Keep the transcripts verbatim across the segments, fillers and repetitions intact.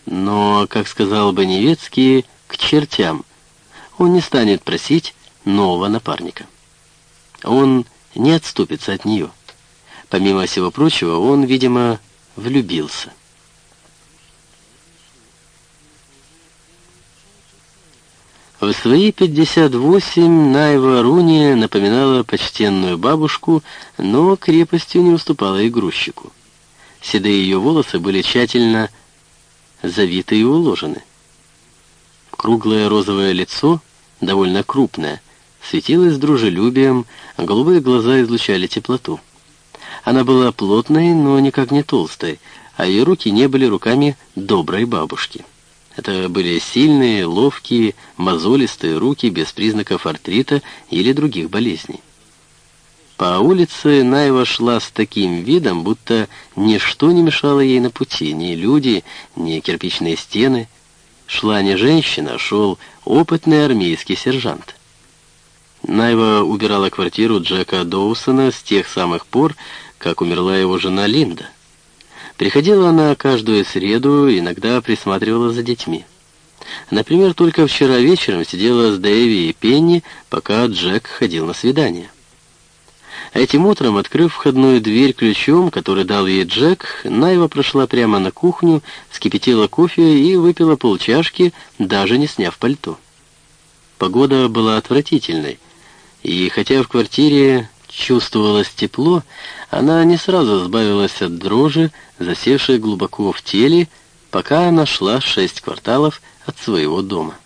Но, как сказал бы Невецкий, к чертям. Он не станет просить нового напарника. Он не отступится от нее. Помимо всего прочего, он, видимо, влюбился. В свои пятьдесят восемь Найва Руни напоминала почтенную бабушку, но крепостью не уступала и грузчику. Седые ее волосы были тщательно завиты и уложены. Круглое розовое лицо, довольно крупное, светилось дружелюбием, голубые глаза излучали теплоту. Она была плотной, но никак не толстой, а ее руки не были руками доброй бабушки. Это были сильные, ловкие, мозолистые руки без признаков артрита или других болезней. По улице Найва шла с таким видом, будто ничто не мешало ей на пути, ни люди, ни кирпичные стены. Шла не женщина, шел опытный армейский сержант. Найва убирала квартиру Джека Доусона с тех самых пор, как умерла его жена Линда. Приходила она каждую среду, иногда присматривала за детьми. Например, только вчера вечером сидела с Дэви и Пенни, пока Джек ходил на свидание. Этим утром, открыв входную дверь ключом, который дал ей Джек, Найва прошла прямо на кухню, вскипятила кофе и выпила полчашки, даже не сняв пальто. Погода была отвратительной, и хотя в квартире чувствовалось тепло, она не сразу избавилась от дрожи, засевшей глубоко в теле, пока она шла шесть кварталов от своего дома.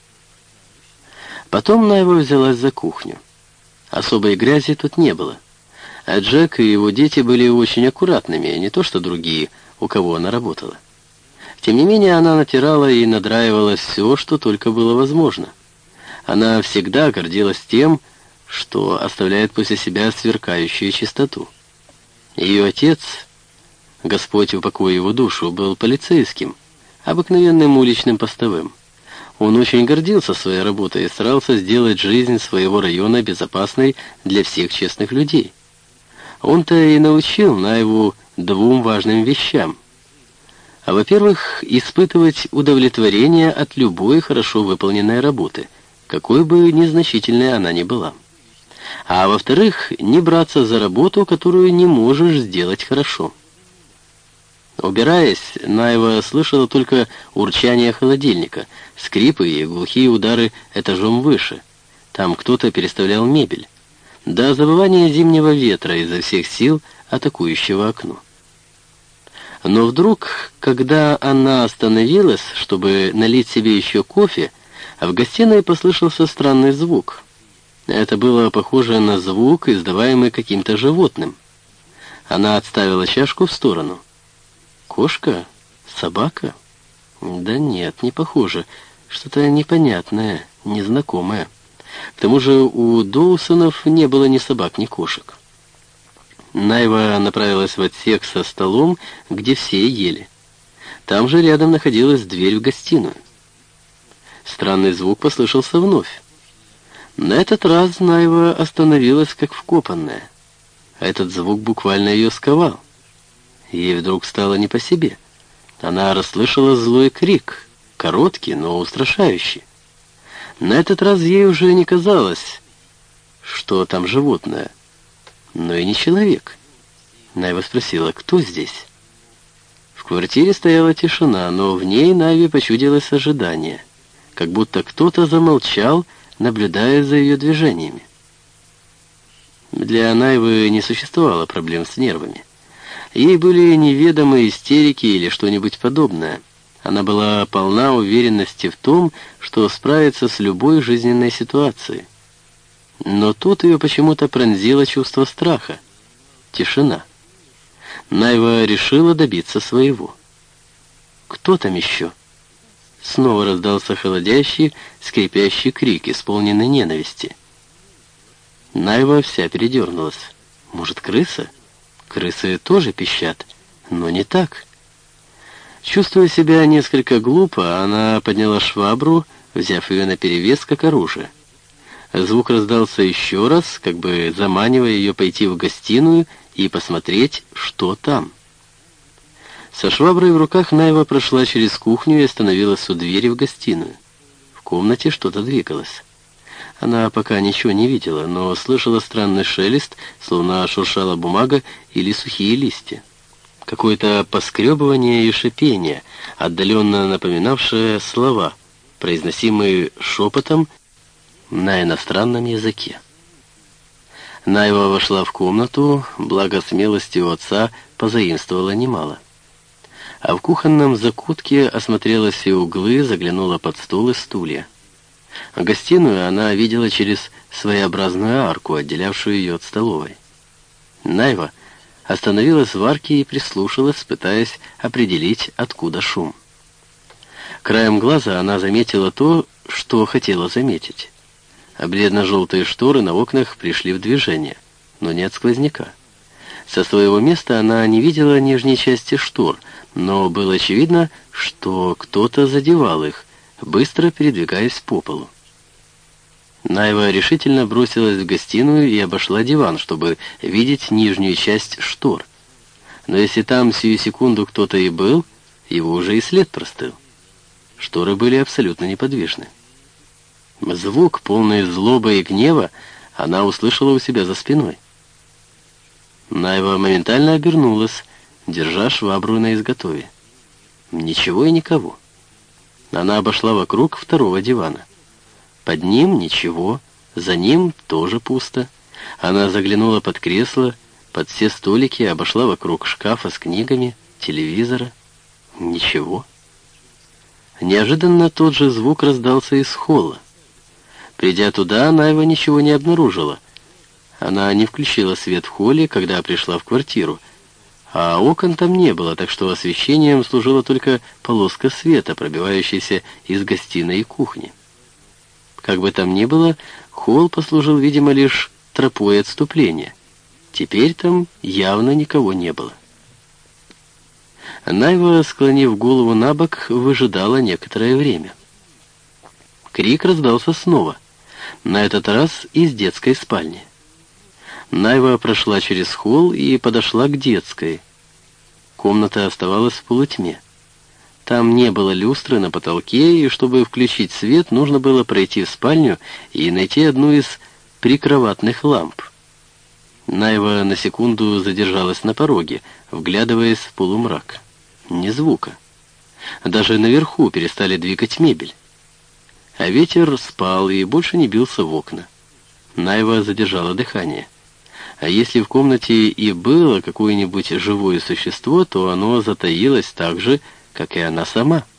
Потом Найва взялась за кухню. Особой грязи тут не было. А Джек и его дети были очень аккуратными, не то что другие, у кого она работала. Тем не менее, она натирала и надраивала все, что только было возможно. Она всегда гордилась тем, что оставляет после себя сверкающую чистоту. Ее отец, Господь упокой его душу, был полицейским, обыкновенным уличным постовым. Он очень гордился своей работой и старался сделать жизнь своего района безопасной для всех честных людей. Он-то и научил Найву двум важным вещам. А во-первых, испытывать удовлетворение от любой хорошо выполненной работы, какой бы незначительной она ни была. А во-вторых, не браться за работу, которую не можешь сделать хорошо. Убираясь, Найва слышала только урчание холодильника, скрипы и глухие удары этажом выше. Там кто-то переставлял мебель. До завывания зимнего ветра изо всех сил, атакующего окно. Но вдруг, когда она остановилась, чтобы налить себе еще кофе, в гостиной послышался странный звук. Это было похоже на звук, издаваемый каким-то животным. Она отставила чашку в сторону. Кошка? Собака? Да нет, не похоже. Что-то непонятное, незнакомое. К тому же у Доусонов не было ни собак, ни кошек. Найва направилась в отсек со столом, где все ели. Там же рядом находилась дверь в гостиную. Странный звук послышался вновь. На этот раз Найва остановилась как вкопанная. Этот звук буквально ее сковал. Ей вдруг стало не по себе. Она расслышала злой крик, короткий, но устрашающий. На этот раз ей уже не казалось, что там животное, но и не человек. Найва спросила, кто здесь? В квартире стояла тишина, но в ней Найве почудилось ожидание, как будто кто-то замолчал, наблюдая за ее движениями. Для Найвы не существовало проблем с нервами. Ей были неведомы истерики или что-нибудь подобное. Она была полна уверенности в том, что справится с любой жизненной ситуацией. Но тут ее почему-то пронзило чувство страха. Тишина. Найва решила добиться своего. «Кто там еще?» Снова раздался холодящий, скрипящий крик, исполненный ненависти. Найва вся передернулась. «Может, крыса?» Крысы тоже пищат, но не так. Чувствуя себя несколько глупо, она подняла швабру, взяв ее наперевес как оружие. Звук раздался еще раз, как бы заманивая ее пойти в гостиную и посмотреть, что там. Со шваброй в руках Найва прошла через кухню и остановилась у двери в гостиную. В комнате что-то двигалось. Она пока ничего не видела, но слышала странный шелест, словно шуршала бумага или сухие листья. Какое-то поскребывание и шипение, отдаленно напоминавшее слова, произносимые шепотом на иностранном языке. Найва вошла в комнату, благо смелости у отца позаимствовала немало. А в кухонном закутке осмотрела все углы, заглянула под стол и стулья. Гостиную она видела через своеобразную арку, отделявшую ее от столовой. Найва остановилась в арке и прислушалась, пытаясь определить, откуда шум. Краем глаза она заметила то, что хотела заметить. Бледно-желтые шторы на окнах пришли в движение, но не от сквозняка. Со своего места она не видела нижней части штор, но было очевидно, что кто-то задевал их, быстро передвигаясь по полу. Найва решительно бросилась в гостиную и обошла диван, чтобы видеть нижнюю часть штор. Но если там сию секунду кто-то и был, его уже и след простыл. Шторы были абсолютно неподвижны. Звук, полный злобы и гнева, она услышала у себя за спиной. Найва моментально обернулась, держа швабру на изготове. Ничего и никого. Она обошла вокруг второго дивана. Под ним ничего, за ним тоже пусто. Она заглянула под кресло, под все столики, обошла вокруг шкафа с книгами, телевизора. Ничего. Неожиданно тот же звук раздался из холла. Придя туда, Найва ничего не обнаружила. Она не включила свет в холле, когда пришла в квартиру, а окон там не было, так что освещением служила только полоска света, пробивающаяся из гостиной и кухни. Как бы там ни было, холл послужил, видимо, лишь тропой отступления. Теперь там явно никого не было. Найва, склонив голову на бок, выжидала некоторое время. Крик раздался снова, на этот раз из детской спальни. Найва прошла через холл и подошла к детской. Комната оставалась в полутьме. Там не было люстры на потолке, и чтобы включить свет, нужно было пройти в спальню и найти одну из прикроватных ламп. Найва на секунду задержалась на пороге, вглядываясь в полумрак. Ни звука. Даже наверху перестали двигать мебель. А ветер спал и больше не бился в окна. Найва задержала дыхание. А если в комнате и было какое-нибудь живое существо, то оно затаилось так же, как и она сама.